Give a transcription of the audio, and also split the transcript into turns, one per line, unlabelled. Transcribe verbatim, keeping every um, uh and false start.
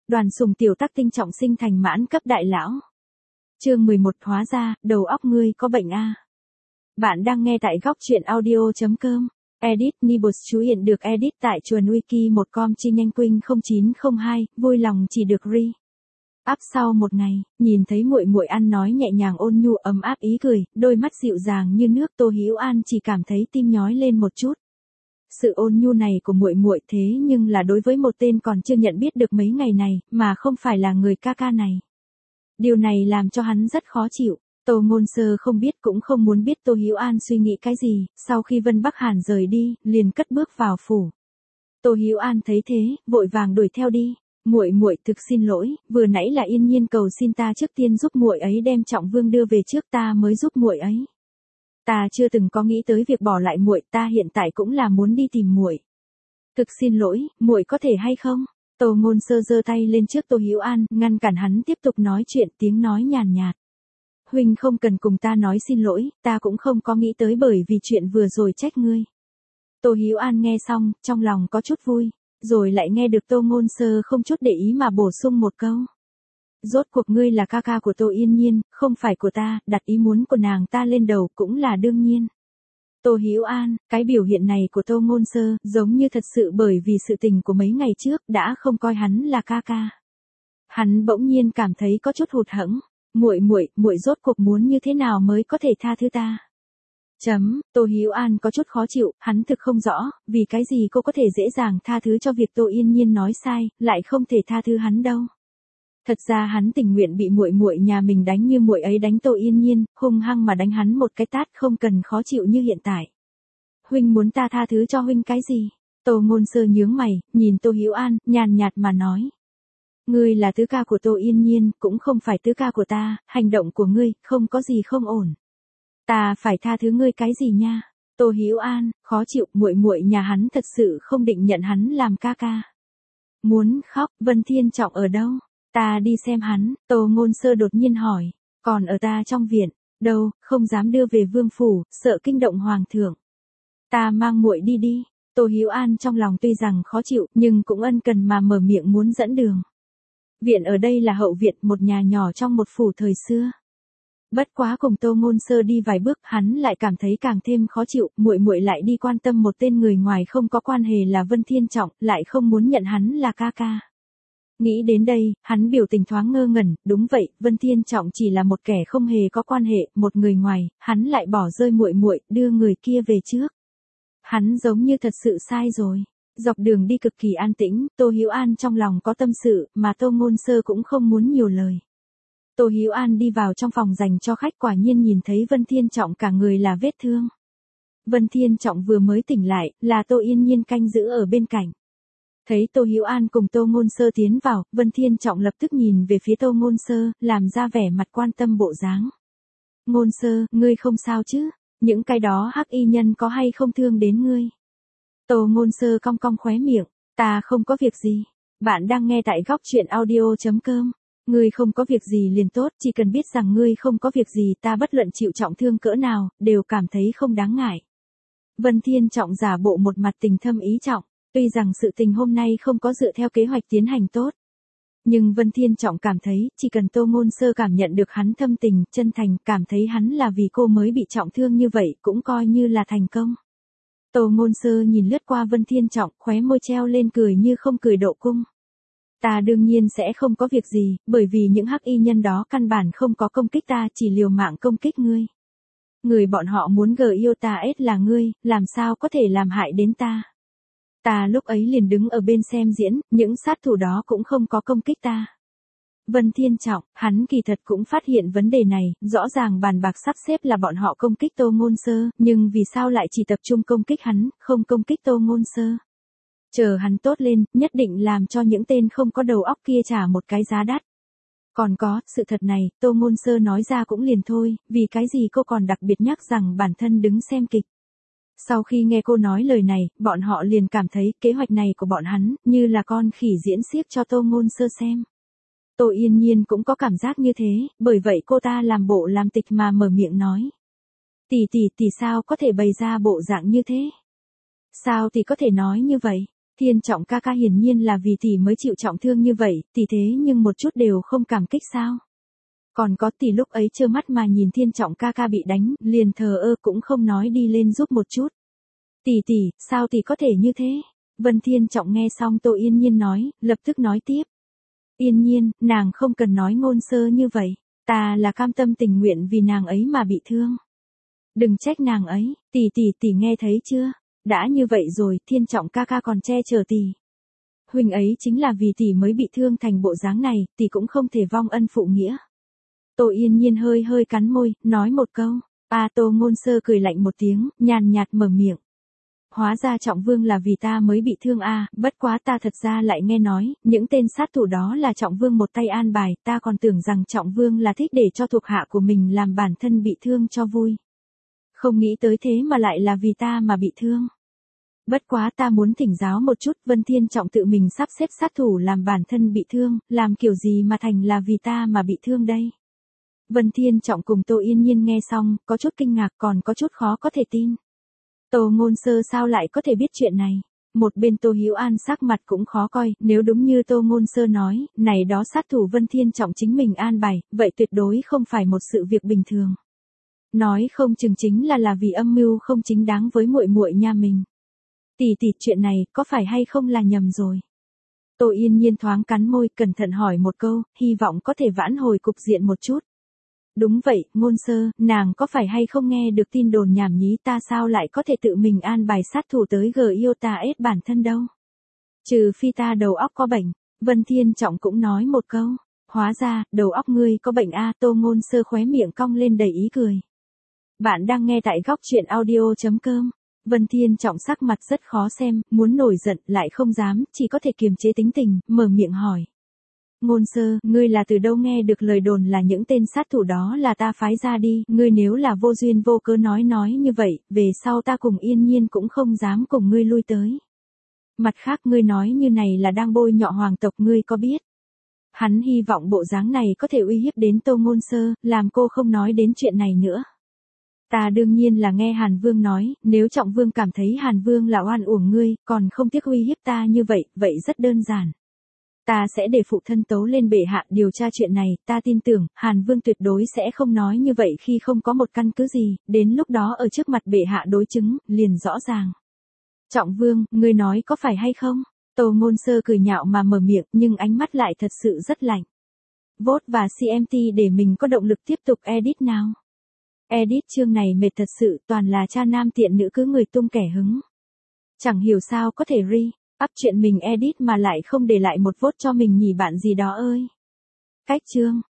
Đoàn Sùng tiểu tác tinh trọng sinh thành mãn cấp đại lão. Chương mười một hóa ra, đầu óc ngươi có bệnh a. Bạn đang nghe tại góc truyện audio chấm com. Edit Nibus chú hiện được edit tại chuồn wiki một com chi nhanh quynh không chín không hai, vui lòng chỉ được re. Up sau một ngày, nhìn thấy muội muội ăn nói nhẹ nhàng ôn nhu ấm áp ý cười, đôi mắt dịu dàng như nước, Tô Hữu An chỉ cảm thấy tim nhói lên một chút. Sự ôn nhu này của muội muội thế nhưng là đối với một tên còn chưa nhận biết được mấy ngày này, mà không phải là người ca ca này. Điều này làm cho hắn rất khó chịu. Tô Ngôn Sơ không biết cũng không muốn biết Tô Hữu An suy nghĩ cái gì, sau khi Vân Bắc Hàn rời đi, liền cất bước vào phủ. Tô Hữu An thấy thế, vội vàng đuổi theo đi. Muội muội thực xin lỗi, vừa nãy là Yên Nhiên cầu xin ta trước tiên giúp muội ấy đem Trọng Vương đưa về trước, ta mới giúp muội ấy. Ta chưa từng có nghĩ tới việc bỏ lại muội, ta hiện tại cũng là muốn đi tìm muội. Thực xin lỗi, muội có thể hay không? Tô Ngôn Sơ giơ tay lên trước Tô Hữu An, ngăn cản hắn tiếp tục nói chuyện, tiếng nói nhàn nhạt. Huynh không cần cùng ta nói xin lỗi, ta cũng không có nghĩ tới bởi vì chuyện vừa rồi trách ngươi. Tô Hữu An nghe xong, trong lòng có chút vui, rồi lại nghe được Tô Ngôn Sơ không chút để ý mà bổ sung một câu. Rốt cuộc ngươi là ca ca của Tô Yên Nhiên, không phải của ta, đặt ý muốn của nàng ta lên đầu cũng là đương nhiên. Tô Hữu An, cái biểu hiện này của Tô Ngôn Sơ, giống như thật sự bởi vì sự tình của mấy ngày trước đã không coi hắn là ca ca. Hắn bỗng nhiên cảm thấy có chút hụt hẫng. Muội muội, muội rốt cuộc muốn như thế nào mới có thể tha thứ ta? Chấm, Tô Hữu An có chút khó chịu, hắn thực không rõ, vì cái gì cô có thể dễ dàng tha thứ cho việc Tô Yên Nhiên nói sai, lại không thể tha thứ hắn đâu. Thật ra hắn tình nguyện bị muội muội nhà mình đánh như muội ấy đánh Tô Yên Nhiên, hung hăng mà đánh hắn một cái tát, không cần khó chịu như hiện tại. Huynh muốn ta tha thứ cho huynh cái gì? Tô Ngôn Sơ nhướng mày, nhìn Tô Hữu An, nhàn nhạt mà nói. Ngươi là tứ ca của Tô Yên Nhiên, cũng không phải tứ ca của ta, hành động của ngươi, không có gì không ổn. Ta phải tha thứ ngươi cái gì nha? Tô Hữu An, khó chịu, muội muội nhà hắn thật sự không định nhận hắn làm ca ca. Muốn khóc, Vân Thiên Trọng ở đâu? Ta đi xem hắn, Tô Ngôn Sơ đột nhiên hỏi. Còn ở ta trong viện, đâu, không dám đưa về vương phủ, sợ kinh động hoàng thượng. Ta mang muội đi đi. Tô Hữu An trong lòng tuy rằng khó chịu, nhưng cũng ân cần mà mở miệng muốn dẫn đường. Viện ở đây là hậu viện, một nhà nhỏ trong một phủ thời xưa. Bất quá cùng Tô Ngôn Sơ đi vài bước, hắn lại cảm thấy càng thêm khó chịu, muội muội lại đi quan tâm một tên người ngoài không có quan hệ là Vân Thiên Trọng, lại không muốn nhận hắn là ca ca. Nghĩ đến đây, hắn biểu tình thoáng ngơ ngẩn, đúng vậy, Vân Thiên Trọng chỉ là một kẻ không hề có quan hệ, một người ngoài, hắn lại bỏ rơi muội muội, đưa người kia về trước. Hắn giống như thật sự sai rồi. Dọc đường đi cực kỳ an tĩnh, Tô Hữu An trong lòng có tâm sự, mà Tô Ngôn Sơ cũng không muốn nhiều lời. Tô Hữu An đi vào trong phòng dành cho khách, quả nhiên nhìn thấy Vân Thiên Trọng cả người là vết thương. Vân Thiên Trọng vừa mới tỉnh lại, là Tô Yên Nhiên canh giữ ở bên cạnh. Thấy Tô Hữu An cùng Tô Ngôn Sơ tiến vào, Vân Thiên Trọng lập tức nhìn về phía Tô Ngôn Sơ, làm ra vẻ mặt quan tâm bộ dáng. Ngôn Sơ, ngươi không sao chứ? Những cái đó hắc y nhân có hay không thương đến ngươi? Tô Ngôn Sơ cong cong khóe miệng, ta không có việc gì. Bạn đang nghe tại góc truyện audio chấm com. Ngươi không có việc gì liền tốt, chỉ cần biết rằng ngươi không có việc gì, ta bất luận chịu trọng thương cỡ nào, đều cảm thấy không đáng ngại. Vân Thiên Trọng giả bộ một mặt tình thâm ý trọng, tuy rằng sự tình hôm nay không có dựa theo kế hoạch tiến hành tốt. Nhưng Vân Thiên Trọng cảm thấy, chỉ cần Tô Ngôn Sơ cảm nhận được hắn thâm tình, chân thành, cảm thấy hắn là vì cô mới bị trọng thương như vậy, cũng coi như là thành công. Tô Ngôn Sơ nhìn lướt qua Vân Thiên Trọng, khóe môi treo lên cười như không cười độ cung. Ta đương nhiên sẽ không có việc gì, bởi vì những hắc y nhân đó căn bản không có công kích ta, chỉ liều mạng công kích ngươi. Người bọn họ muốn gờ yêu ta ết là ngươi, làm sao có thể làm hại đến ta. Ta lúc ấy liền đứng ở bên xem diễn, những sát thủ đó cũng không có công kích ta. Vân Thiên Trọng, hắn kỳ thật cũng phát hiện vấn đề này, rõ ràng bàn bạc sắp xếp là bọn họ công kích Tô Ngôn Sơ, nhưng vì sao lại chỉ tập trung công kích hắn, không công kích Tô Ngôn Sơ. Chờ hắn tốt lên, nhất định làm cho những tên không có đầu óc kia trả một cái giá đắt. Còn có, sự thật này, Tô Ngôn Sơ nói ra cũng liền thôi, vì cái gì cô còn đặc biệt nhắc rằng bản thân đứng xem kịch. Sau khi nghe cô nói lời này, bọn họ liền cảm thấy kế hoạch này của bọn hắn, như là con khỉ diễn xiếc cho Tô Ngôn Sơ xem. Tô Yên Nhiên cũng có cảm giác như thế, bởi vậy cô ta làm bộ làm tịch mà mở miệng nói. Tỷ tỷ tỷ sao có thể bày ra bộ dạng như thế? Sao tỷ có thể nói như vậy? Thiên Trọng ca ca hiển nhiên là vì tỷ mới chịu trọng thương như vậy, tỷ thế nhưng một chút đều không cảm kích sao? Còn có tỷ lúc ấy trơ mắt mà nhìn Thiên Trọng ca ca bị đánh, liền thờ ơ cũng không nói đi lên giúp một chút. Tỷ tỷ, sao tỷ có thể như thế? Vân Thiên Trọng nghe xong Tô Yên Nhiên nói, lập tức nói tiếp. Yên Nhiên, nàng không cần nói ngôn sơ như vậy, ta là cam tâm tình nguyện vì nàng ấy mà bị thương. Đừng trách nàng ấy, tỷ tỷ tỷ nghe thấy chưa? Đã như vậy rồi, Thiên Trọng ca ca còn che chở tỷ. Huynh ấy chính là vì tỷ mới bị thương thành bộ dáng này, tỷ cũng không thể vong ân phụ nghĩa. Tô Yên Nhiên hơi hơi cắn môi, nói một câu. A Tô ngôn sơ cười lạnh một tiếng, nhàn nhạt mở miệng. Hóa ra Trọng Vương là vì ta mới bị thương a, à, bất quá ta thật ra lại nghe nói, những tên sát thủ đó là Trọng Vương một tay an bài, ta còn tưởng rằng Trọng Vương là thích để cho thuộc hạ của mình làm bản thân bị thương cho vui. Không nghĩ tới thế mà lại là vì ta mà bị thương. Bất quá ta muốn thỉnh giáo một chút, Vân Thiên Trọng tự mình sắp xếp sát thủ làm bản thân bị thương, làm kiểu gì mà thành là vì ta mà bị thương đây? Vân Thiên Trọng cùng Tô Yên Nhiên nghe xong, có chút kinh ngạc còn có chút khó có thể tin. Tô ngôn sơ sao lại có thể biết chuyện này? Một bên Tô Hữu An sắc mặt cũng khó coi, nếu đúng như Tô ngôn sơ nói, này đó sát thủ Vân Thiên Trọng chính mình an bài, vậy tuyệt đối không phải một sự việc bình thường. Nói không chừng chính là là vì âm mưu không chính đáng với muội muội nhà mình. Tỷ tỷ, chuyện này có phải hay không là nhầm rồi? Tô Yên Nhiên thoáng cắn môi, cẩn thận hỏi một câu, hy vọng có thể vãn hồi cục diện một chút. Đúng vậy, ngôn sơ, nàng có phải hay không nghe được tin đồn nhảm nhí, ta sao lại có thể tự mình an bài sát thủ tới gờ yêu ta ết bản thân đâu? Trừ phi ta đầu óc có bệnh. Vân Thiên Trọng cũng nói một câu. Hóa ra, đầu óc ngươi có bệnh a. Tô ngôn sơ khóe miệng cong lên đầy ý cười. Bạn đang nghe tại góc truyện audio.com. Vân Thiên Trọng sắc mặt rất khó xem, muốn nổi giận lại không dám, chỉ có thể kiềm chế tính tình, mở miệng hỏi. Ngôn sơ, ngươi là từ đâu nghe được lời đồn là những tên sát thủ đó là ta phái ra đi, ngươi nếu là vô duyên vô cớ nói nói như vậy, về sau ta cùng Yên Nhiên cũng không dám cùng ngươi lui tới. Mặt khác ngươi nói như này là đang bôi nhọ hoàng tộc, ngươi có biết? Hắn hy vọng bộ dáng này có thể uy hiếp đến Tô ngôn sơ, làm cô không nói đến chuyện này nữa. Ta đương nhiên là nghe Hàn Vương nói, nếu Trọng Vương cảm thấy Hàn Vương là oan uổng ngươi, còn không tiếc uy hiếp ta như vậy, vậy rất đơn giản. Ta sẽ để phụ thân tấu lên bệ hạ điều tra chuyện này, ta tin tưởng, Hàn Vương tuyệt đối sẽ không nói như vậy khi không có một căn cứ gì, đến lúc đó ở trước mặt bệ hạ đối chứng, liền rõ ràng. Trọng Vương, ngươi nói có phải hay không? Tô ngôn sơ cười nhạo mà mở miệng, nhưng ánh mắt lại thật sự rất lạnh. Vote và xê em tê để mình có động lực tiếp tục edit nào. Edit chương này mệt thật sự, toàn là cha nam tiện nữ cứ người tung kẻ hứng. Chẳng hiểu sao có thể re, up chuyện mình edit mà lại không để lại một vote cho mình nhỉ bạn gì đó ơi. Cách chương.